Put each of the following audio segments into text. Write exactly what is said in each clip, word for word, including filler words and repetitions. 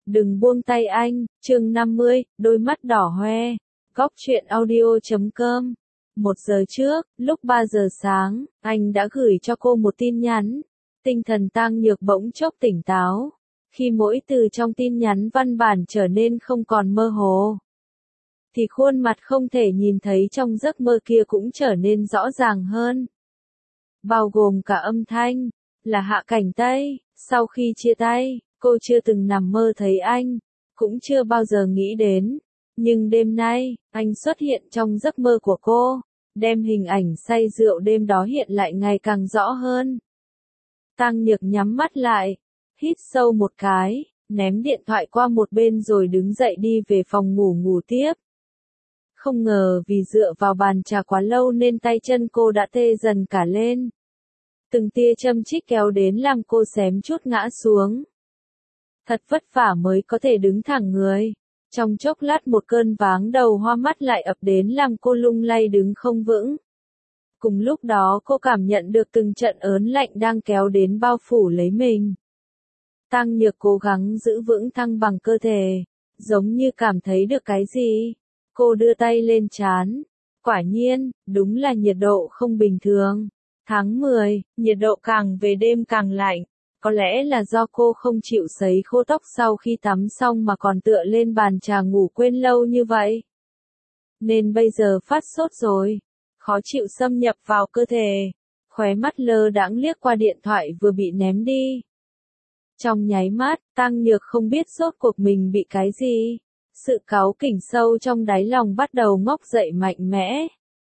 Đừng buông tay anh, chương năm mươi, đôi mắt đỏ hoe. Góc truyện audio chấm com. Một giờ trước, lúc ba giờ sáng, anh đã gửi cho cô một tin nhắn. Tinh thần Tang Nhược bỗng chốc tỉnh táo. Khi mỗi từ trong tin nhắn văn bản trở nên không còn mơ hồ, thì khuôn mặt không thể nhìn thấy trong giấc mơ kia cũng trở nên rõ ràng hơn. Bao gồm cả âm thanh, là Hạ Cảnh Tây. Sau khi chia tay, cô chưa từng nằm mơ thấy anh, cũng chưa bao giờ nghĩ đến. Nhưng đêm nay, anh xuất hiện trong giấc mơ của cô, đem hình ảnh say rượu đêm đó hiện lại ngày càng rõ hơn. Tang Nhược nhắm mắt lại, hít sâu một cái, ném điện thoại qua một bên rồi đứng dậy đi về phòng ngủ ngủ tiếp. Không ngờ vì dựa vào bàn trà quá lâu nên tay chân cô đã tê dần cả lên. Từng tia châm chích kéo đến làm cô xém chút ngã xuống. Thật vất vả mới có thể đứng thẳng người. Trong chốc lát một cơn váng đầu hoa mắt lại ập đến làm cô lung lay đứng không vững. Cùng lúc đó cô cảm nhận được từng trận ớn lạnh đang kéo đến bao phủ lấy mình. Tang Nhược cố gắng giữ vững thăng bằng cơ thể, giống như cảm thấy được cái gì. Cô đưa tay lên trán. Quả nhiên, đúng là nhiệt độ không bình thường. Tháng mười, nhiệt độ càng về đêm càng lạnh. Có lẽ là do cô không chịu sấy khô tóc sau khi tắm xong mà còn tựa lên bàn trà ngủ quên lâu như vậy. Nên bây giờ phát sốt rồi. Khó chịu xâm nhập vào cơ thể. Khóe mắt lơ đãng liếc qua điện thoại vừa bị ném đi. Trong nháy mắt, Tang Nhược không biết rốt cuộc mình bị cái gì. Sự cáu kỉnh sâu trong đáy lòng bắt đầu ngóc dậy mạnh mẽ.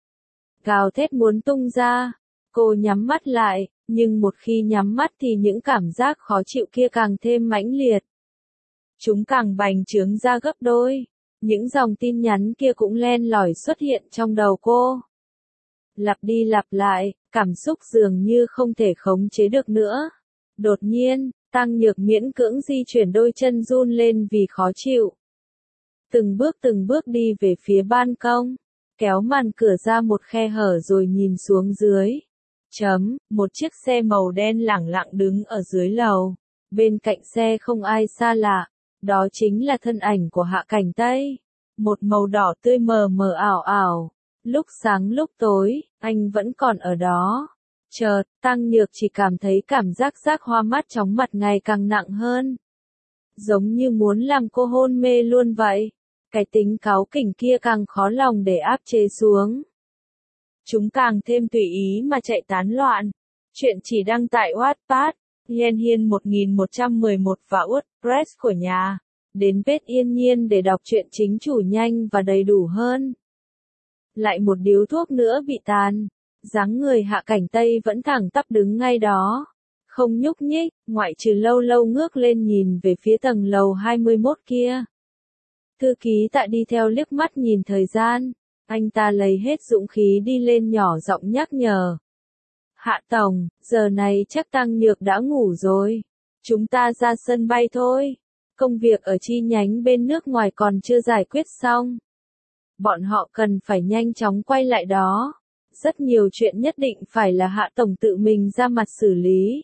Gào thét muốn tung ra. Cô nhắm mắt lại, nhưng một khi nhắm mắt thì những cảm giác khó chịu kia càng thêm mãnh liệt. Chúng càng bành trướng ra gấp đôi. Những dòng tin nhắn kia cũng len lỏi xuất hiện trong đầu cô. Lặp đi lặp lại, cảm xúc dường như không thể khống chế được nữa. Đột nhiên, Tang Nhược miễn cưỡng di chuyển đôi chân run lên vì khó chịu. Từng bước từng bước đi về phía ban công, kéo màn cửa ra một khe hở rồi nhìn xuống dưới. Chấm, một chiếc xe màu đen lẳng lặng đứng ở dưới lầu. Bên cạnh xe không ai xa lạ, đó chính là thân ảnh của Hạ Cảnh Tây. Một màu đỏ tươi mờ mờ ảo ảo. Lúc sáng lúc tối, anh vẫn còn ở đó. Chợt, Tang Nhược chỉ cảm thấy cảm giác giác hoa mắt chóng mặt ngày càng nặng hơn. Giống như muốn làm cô hôn mê luôn vậy. Cái tính cáu kỉnh kia càng khó lòng để áp chế xuống. Chúng càng thêm tùy ý mà chạy tán loạn. Chuyện chỉ đăng tại Wattpad, Yên Hiên một nghìn một trăm mười một và WordPress của nhà. Đến page Yên Nhiên để đọc truyện chính chủ nhanh và đầy đủ hơn. Lại một điếu thuốc nữa bị tàn. Dáng người Hạ Cảnh Tây vẫn thẳng tắp đứng ngay đó. Không nhúc nhích, ngoại trừ lâu lâu ngước lên nhìn về phía tầng lầu hai mươi mốt kia. Thư ký Tạ đi theo liếc mắt nhìn thời gian. Anh ta lấy hết dũng khí đi lên nhỏ giọng nhắc nhở. Hạ tổng, giờ này chắc Tang Nhược đã ngủ rồi. Chúng ta ra sân bay thôi. Công việc ở chi nhánh bên nước ngoài còn chưa giải quyết xong. Bọn họ cần phải nhanh chóng quay lại đó. Rất nhiều chuyện nhất định phải là Hạ tổng tự mình ra mặt xử lý.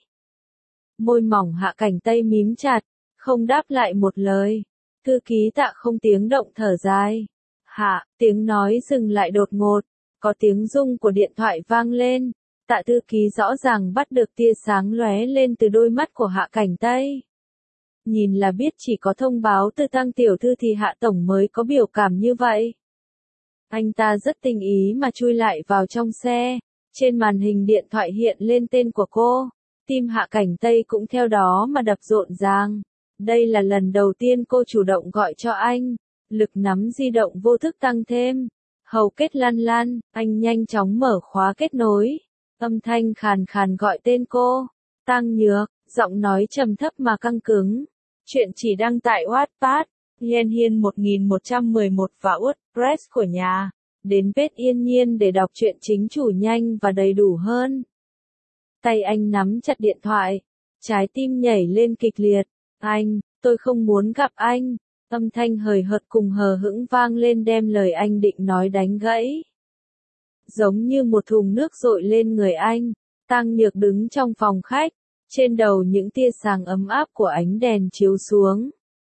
Môi mỏng Hạ Cảnh Tây mím chặt, không đáp lại một lời. Thư ký Tạ không tiếng động thở dài. Hạ, tiếng nói dừng lại đột ngột. Có tiếng rung của điện thoại vang lên. Tạ thư ký rõ ràng bắt được tia sáng lóe lên từ đôi mắt của Hạ Cảnh Tây. Nhìn là biết chỉ có thông báo từ Tang tiểu thư thì Hạ tổng mới có biểu cảm như vậy. Anh ta rất tinh ý mà chui lại vào trong xe. Trên màn hình điện thoại hiện lên tên của cô. Tim Hạ Cảnh Tây cũng theo đó mà đập rộn ràng. Đây là lần đầu tiên cô chủ động gọi cho anh. Lực nắm di động vô thức tăng thêm. Hầu kết lăn lăn, anh nhanh chóng mở khóa kết nối. Âm thanh khàn khàn gọi tên cô. Tang Nhược, giọng nói trầm thấp mà căng cứng. Chuyện chỉ đăng tại Wattpad, Yên Hiên một nghìn một trăm mười một và WordPress của nhà. Đến page Yên Nhiên để đọc truyện chính chủ nhanh và đầy đủ hơn. Tay anh nắm chặt điện thoại. Trái tim nhảy lên kịch liệt. Anh, tôi không muốn gặp anh. Âm thanh hời hợt cùng hờ hững vang lên đem lời anh định nói đánh gãy. Giống như một thùng nước dội lên người anh. Tang Nhược đứng trong phòng khách. Trên đầu những tia sáng ấm áp của ánh đèn chiếu xuống.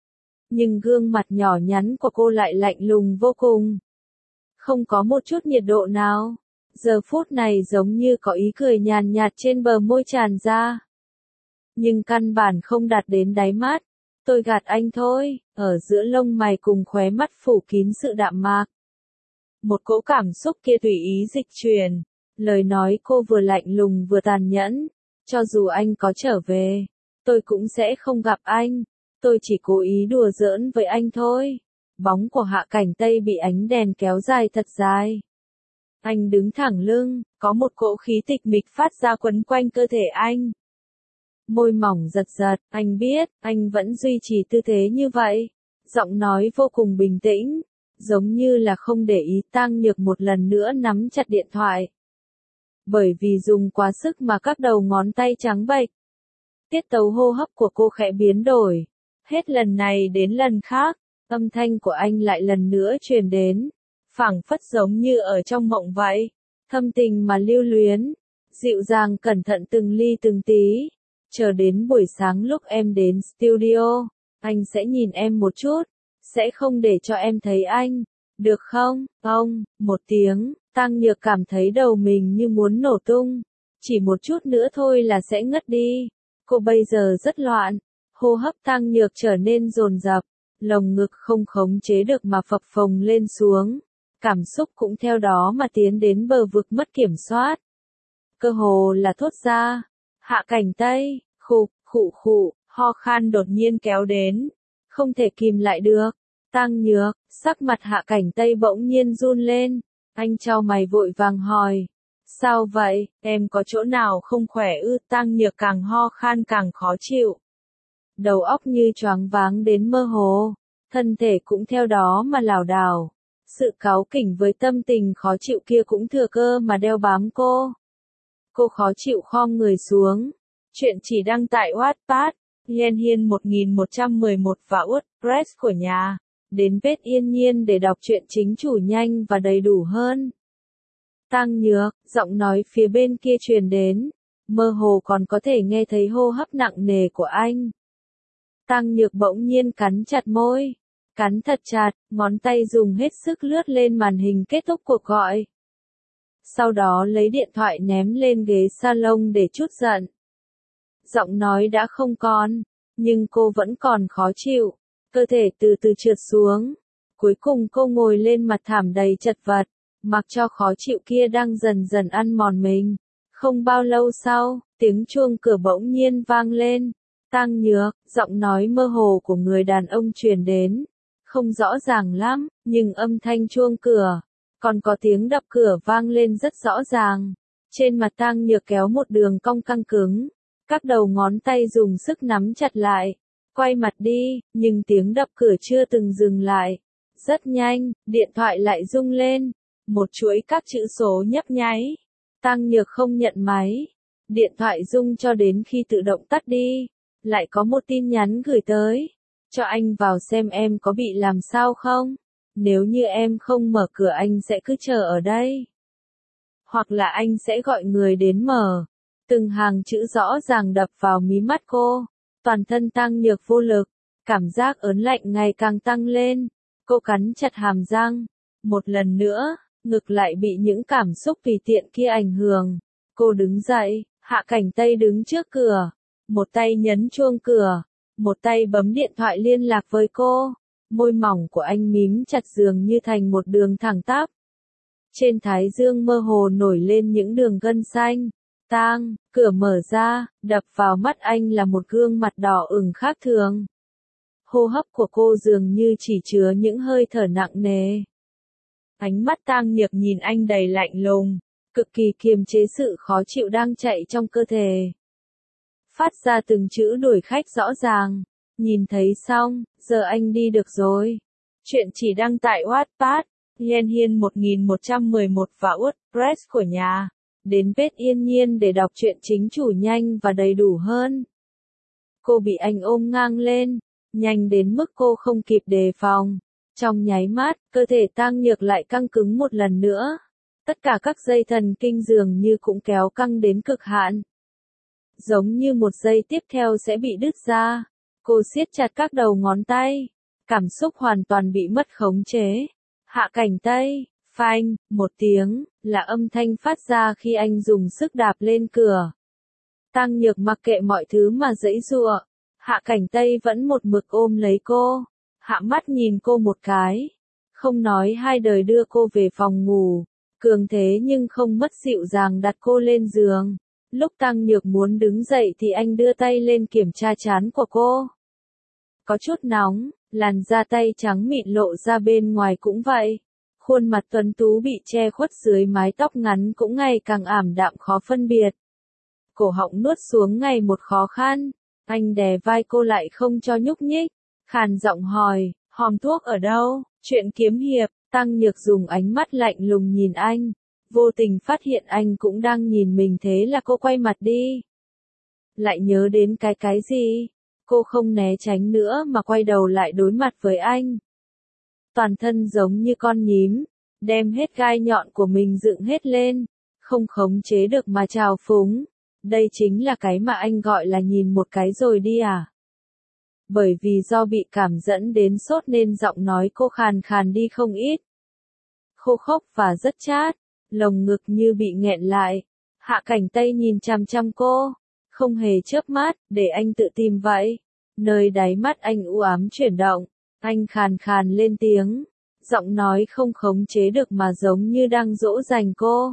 nhưng gương mặt nhỏ nhắn của cô lại lạnh lùng vô cùng. Không có một chút nhiệt độ nào. Giờ phút này giống như có ý cười nhàn nhạt trên bờ môi tràn ra. Nhưng căn bản không đạt đến đáy mắt. Tôi gạt anh thôi, ở giữa lông mày cùng khóe mắt phủ kín sự đạm mạc. Một cỗ cảm xúc kia tùy ý dịch truyền. Lời nói cô vừa lạnh lùng vừa tàn nhẫn. Cho dù anh có trở về, tôi cũng sẽ không gặp anh. Tôi chỉ cố ý đùa giỡn với anh thôi. Bóng của Hạ Cảnh Tây bị ánh đèn kéo dài thật dài. Anh đứng thẳng lưng, có một cỗ khí tịch mịch phát ra quấn quanh cơ thể anh. Môi mỏng giật giật, anh biết, anh vẫn duy trì tư thế như vậy. Giọng nói vô cùng bình tĩnh, giống như là không để ý. Tang Nhược một lần nữa nắm chặt điện thoại. Bởi vì dùng quá sức mà các đầu ngón tay trắng bệch. Tiết tấu hô hấp của cô khẽ biến đổi. Hết lần này đến lần khác, âm thanh của anh lại lần nữa truyền đến. Phảng phất giống như ở trong mộng vậy. Thâm tình mà lưu luyến. Dịu dàng cẩn thận từng ly từng tí. Chờ đến buổi sáng lúc em đến studio, anh sẽ nhìn em một chút. Sẽ không để cho em thấy anh. Được không? Ông, một tiếng, Tang Nhược cảm thấy đầu mình như muốn nổ tung. Chỉ một chút nữa thôi là sẽ ngất đi. Cô bây giờ rất loạn. Hô hấp Tang Nhược trở nên dồn dập. Lồng ngực không khống chế được mà phập phồng lên xuống. Cảm xúc cũng theo đó mà tiến đến bờ vực mất kiểm soát. Cơ hồ là thốt ra. Hạ Cảnh Tây, khục, khụ khụ, ho khan đột nhiên kéo đến. Không thể kìm lại được. Tang Nhược, sắc mặt Hạ Cảnh Tây bỗng nhiên run lên. Anh chau mày vội vàng hỏi. Sao vậy, em có chỗ nào không khỏe ư? Tang Nhược càng ho khan càng khó chịu. Đầu óc như choáng váng đến mơ hồ. Thân thể cũng theo đó mà lảo đảo. Sự cáu kỉnh với tâm tình khó chịu kia cũng thừa cơ mà đeo bám cô. Cô khó chịu khom người xuống. Chuyện chỉ đăng tại Wattpad, Yen Hiên một nghìn một trăm mười một và WordPress của nhà. Đến Pết Yên Nhiên để đọc truyện chính chủ nhanh và đầy đủ hơn. Tang Nhược, giọng nói phía bên kia truyền đến. Mơ hồ còn có thể nghe thấy hô hấp nặng nề của anh. Tang Nhược bỗng nhiên cắn chặt môi. Cắn thật chặt, ngón tay dùng hết sức lướt lên màn hình kết thúc cuộc gọi. Sau đó lấy điện thoại ném lên ghế salon để trút giận. Giọng nói đã không còn, nhưng cô vẫn còn khó chịu. Cơ thể từ từ trượt xuống. Cuối cùng cô ngồi lên mặt thảm đầy chật vật, mặc cho khó chịu kia đang dần dần ăn mòn mình. Không bao lâu sau, tiếng chuông cửa bỗng nhiên vang lên. Tang Nhược, giọng nói mơ hồ của người đàn ông truyền đến. Không rõ ràng lắm, nhưng âm thanh chuông cửa, còn có tiếng đập cửa vang lên rất rõ ràng. Trên mặt Tang Nhược kéo một đường cong căng cứng. Các đầu ngón tay dùng sức nắm chặt lại. Quay mặt đi, nhưng tiếng đập cửa chưa từng dừng lại. Rất nhanh, điện thoại lại rung lên. Một chuỗi các chữ số nhấp nháy. Tang Nhược không nhận máy. Điện thoại rung cho đến khi tự động tắt đi. Lại có một tin nhắn gửi tới. Cho anh vào xem em có bị làm sao không? Nếu như em không mở cửa anh sẽ cứ chờ ở đây. Hoặc là anh sẽ gọi người đến mở. Từng hàng chữ rõ ràng đập vào mí mắt cô. Toàn thân Tang Nhược vô lực. Cảm giác ớn lạnh ngày càng tăng lên. Cô cắn chặt hàm răng. Một lần nữa, ngực lại bị những cảm xúc tùy tiện kia ảnh hưởng. Cô đứng dậy, Hạ Cảnh Tây đứng trước cửa. Một tay nhấn chuông cửa. Một tay bấm điện thoại liên lạc với cô. Môi mỏng của anh mím chặt dường như thành một đường thẳng tắp. Trên thái dương mơ hồ nổi lên những đường gân xanh. Tang, cửa mở ra, đập vào mắt anh là một gương mặt đỏ ửng khác thường. Hô hấp của cô dường như chỉ chứa những hơi thở nặng nề. Ánh mắt Tang Nhược nhìn anh đầy lạnh lùng, cực kỳ kiềm chế sự khó chịu đang chạy trong cơ thể. Phát ra từng chữ đuổi khách rõ ràng. Nhìn thấy xong, giờ anh đi được rồi. Chuyện chỉ đăng tại Wattpad, Yen Hiên một nghìn một trăm mười một và WordPress của nhà. Đến Pết Yên Nhiên để đọc truyện chính chủ nhanh và đầy đủ hơn. Cô bị anh ôm ngang lên, nhanh đến mức cô không kịp đề phòng. Trong nháy mắt, cơ thể Tang Nhược lại căng cứng một lần nữa. Tất cả các dây thần kinh dường như cũng kéo căng đến cực hạn. Giống như một giây tiếp theo sẽ bị đứt ra. Cô siết chặt các đầu ngón tay. cảm xúc hoàn toàn bị mất khống chế. Hạ Cảnh Tây, phanh, một tiếng, là âm thanh phát ra khi anh dùng sức đạp lên cửa. Tăng Nhược mặc kệ mọi thứ mà giãy giụa, Hạ Cảnh Tây vẫn một mực ôm lấy cô, hạ mắt nhìn cô một cái, không nói hai đời đưa cô về phòng ngủ, cường thế nhưng không mất dịu dàng đặt cô lên giường. Lúc Tăng Nhược muốn đứng dậy thì anh đưa tay lên kiểm tra trán của cô. Có chút nóng, làn da tay trắng mịn lộ ra bên ngoài cũng vậy. Khuôn mặt tuấn tú bị che khuất dưới mái tóc ngắn cũng ngày càng ảm đạm khó phân biệt. Cổ họng nuốt xuống ngày một khó khăn, anh đè vai cô lại không cho nhúc nhích, khàn giọng hỏi, hòm thuốc ở đâu? Chuyện kiếm hiệp. Tăng Nhược dùng ánh mắt lạnh lùng nhìn anh, vô tình phát hiện anh cũng đang nhìn mình, thế là cô quay mặt đi. Lại nhớ đến cái cái gì? Cô không né tránh nữa mà quay đầu lại đối mặt với anh. Toàn thân giống như con nhím, đem hết gai nhọn của mình dựng hết lên, không khống chế được mà trào phúng. Đây chính là cái mà anh gọi là nhìn một cái rồi đi à? Bởi vì do bị cảm dẫn đến sốt nên giọng nói cô khàn khàn đi không ít. Khô khốc và rất chát, lồng ngực như bị nghẹn lại. Hạ Cảnh Tây nhìn chằm chằm cô, không hề chớp mắt, để anh tự tìm vậy. Nơi đáy mắt anh u ám chuyển động, anh khàn khàn lên tiếng, giọng nói không khống chế được mà giống như đang dỗ dành cô.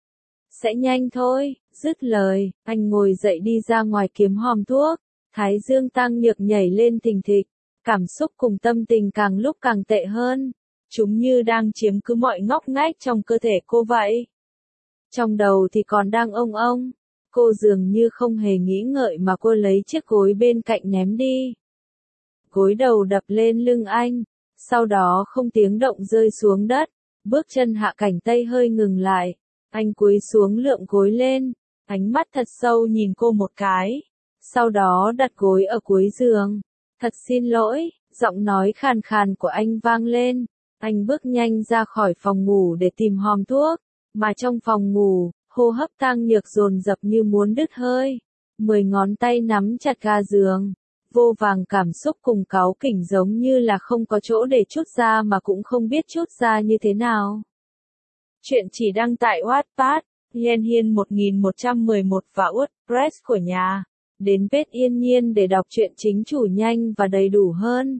Sẽ nhanh thôi, dứt lời, anh ngồi dậy đi ra ngoài kiếm hòm thuốc. Thái dương Tăng Nhược nhảy lên thình thịch, cảm xúc cùng tâm tình càng lúc càng tệ hơn. Chúng như đang chiếm cứ mọi ngóc ngách trong cơ thể cô vậy. Trong đầu thì còn đang ông ông, cô dường như không hề nghĩ ngợi mà cô lấy chiếc gối bên cạnh ném đi. Gối đầu đập lên lưng anh, sau đó không tiếng động rơi xuống đất, bước chân Hạ Cảnh Tây hơi ngừng lại, anh cúi xuống lượm gối lên, ánh mắt thật sâu nhìn cô một cái. Sau đó đặt gối ở cuối giường. Thật xin lỗi, giọng nói khàn khàn của anh vang lên. Anh bước nhanh ra khỏi phòng ngủ để tìm hòm thuốc. Mà trong phòng ngủ, hô hấp Tăng Nhược dồn dập như muốn đứt hơi. Mười ngón tay nắm chặt ga giường. Vô vàng cảm xúc cùng cáu kỉnh giống như là không có chỗ để trút ra mà cũng không biết trút ra như thế nào. Chuyện chỉ đăng tại Wattpad, Yen Hiên một nghìn một trăm mười một và WordPress của nhà. Đến page Yên Nhiên để đọc truyện chính chủ nhanh và đầy đủ hơn.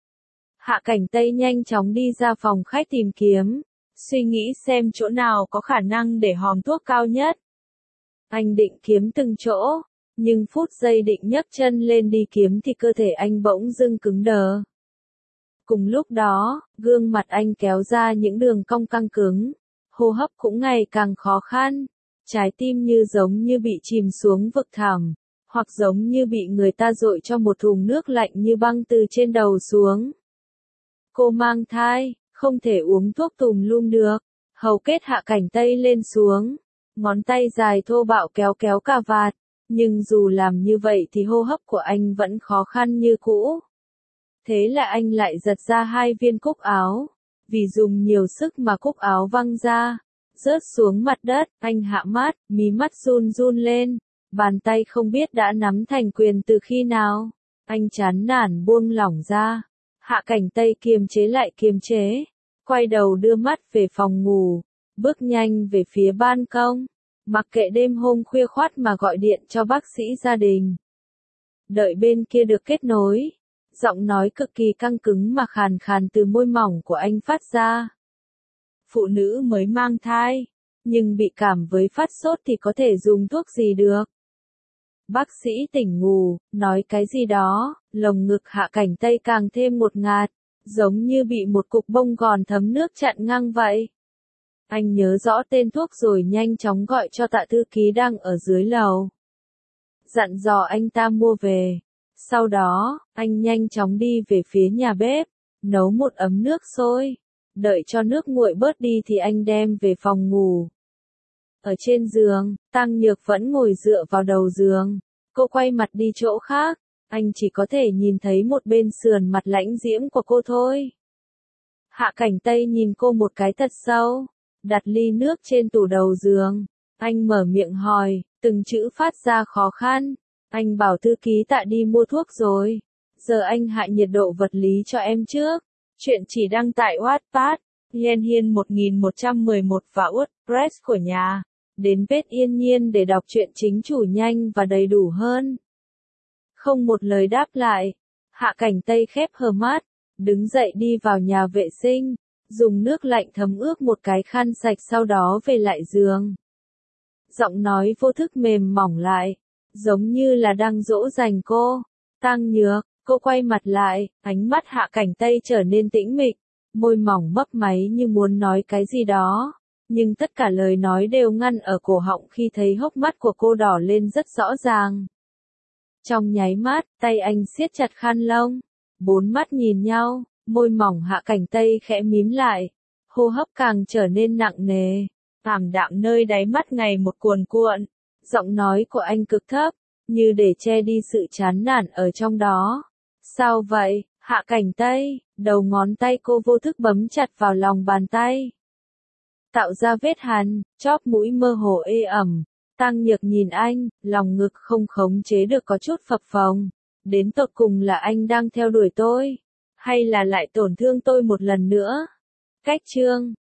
Hạ Cảnh Tây nhanh chóng đi ra phòng khách tìm kiếm, suy nghĩ xem chỗ nào có khả năng để hòm thuốc cao nhất. Anh định kiếm từng chỗ, nhưng phút giây định nhấc chân lên đi kiếm thì cơ thể anh bỗng dưng cứng đờ. Cùng lúc đó, gương mặt anh kéo ra những đường cong căng cứng, hô hấp cũng ngày càng khó khăn, trái tim như giống như bị chìm xuống vực thẳm. Hoặc giống như bị người ta dội cho một thùng nước lạnh như băng từ trên đầu xuống. Cô mang thai, không thể uống thuốc tùm lum được. Hầu kết Hạ Cảnh Tây lên xuống, ngón tay dài thô bạo kéo kéo cà vạt, nhưng dù làm như vậy thì hô hấp của anh vẫn khó khăn như cũ. Thế là anh lại giật ra hai viên cúc áo, vì dùng nhiều sức mà cúc áo văng ra, rớt xuống mặt đất, anh hạ mắt, mí mắt run run lên. Bàn tay không biết đã nắm thành quyền từ khi nào. Anh chán nản buông lỏng ra. Hạ Cảnh Tây kiềm chế lại kiềm chế. Quay đầu đưa mắt về phòng ngủ. Bước nhanh về phía ban công. Mặc kệ đêm hôm khuya khoắt mà gọi điện cho bác sĩ gia đình. Đợi bên kia được kết nối. Giọng nói cực kỳ căng cứng mà khàn khàn từ môi mỏng của anh phát ra. Phụ nữ mới mang thai. Nhưng bị cảm với phát sốt thì có thể dùng thuốc gì được? Bác sĩ tỉnh ngủ, nói cái gì đó, lồng ngực Hạ Cảnh Tây càng thêm ngột ngạt, giống như bị một cục bông gòn thấm nước chặn ngang vậy. Anh nhớ rõ tên thuốc rồi nhanh chóng gọi cho Tạ thư ký đang ở dưới lầu. Dặn dò anh ta mua về. Sau đó, anh nhanh chóng đi về phía nhà bếp, nấu một ấm nước sôi. Đợi cho nước nguội bớt đi thì anh đem về phòng ngủ. Ở trên giường, Tăng Nhược vẫn ngồi dựa vào đầu giường. Cô quay mặt đi chỗ khác, anh chỉ có thể nhìn thấy một bên sườn mặt lãnh diễm của cô thôi. Hạ Cảnh Tây nhìn cô một cái thật sâu, đặt ly nước trên tủ đầu giường. Anh mở miệng hỏi, từng chữ phát ra khó khăn. Anh bảo thư ký Tạ đi mua thuốc rồi. giờ anh hạ nhiệt độ vật lý cho em trước. Chuyện chỉ đăng tại Wattpad, Yên Hiên một nghìn một trăm mười một và WordPress của nhà. Đến page Yên Nhiên để đọc truyện chính chủ nhanh và đầy đủ hơn. Không một lời đáp lại, Hạ Cảnh Tây khép hờ mắt, đứng dậy đi vào nhà vệ sinh, dùng nước lạnh thấm ướt một cái khăn sạch sau đó về lại giường. Giọng nói vô thức mềm mỏng lại, giống như là đang dỗ dành cô. Tăng Nhược, cô quay mặt lại, ánh mắt Hạ Cảnh Tây trở nên tĩnh mịch, môi mỏng mấp máy như muốn nói cái gì đó, nhưng tất cả lời nói đều ngăn ở cổ họng khi thấy hốc mắt của cô đỏ lên rất rõ ràng. Trong nháy mắt, tay anh siết chặt khăn lông, bốn mắt nhìn nhau, môi mỏng Hạ Cảnh Tây khẽ mím lại, hô hấp càng trở nên nặng nề, ảm đạm nơi đáy mắt ngày một cuồn cuộn, giọng nói của anh cực thấp, như để che đi sự chán nản ở trong đó. Sao vậy, Hạ Cảnh Tây? Đầu ngón tay cô vô thức bấm chặt vào lòng bàn tay, tạo ra vết hằn, chóp mũi mơ hồ ê ẩm. Tăng Nhược nhìn anh, lòng ngực không khống chế được có chút phập phồng. Đến tột cùng là anh đang theo đuổi tôi, hay là lại tổn thương tôi một lần nữa? Cách chương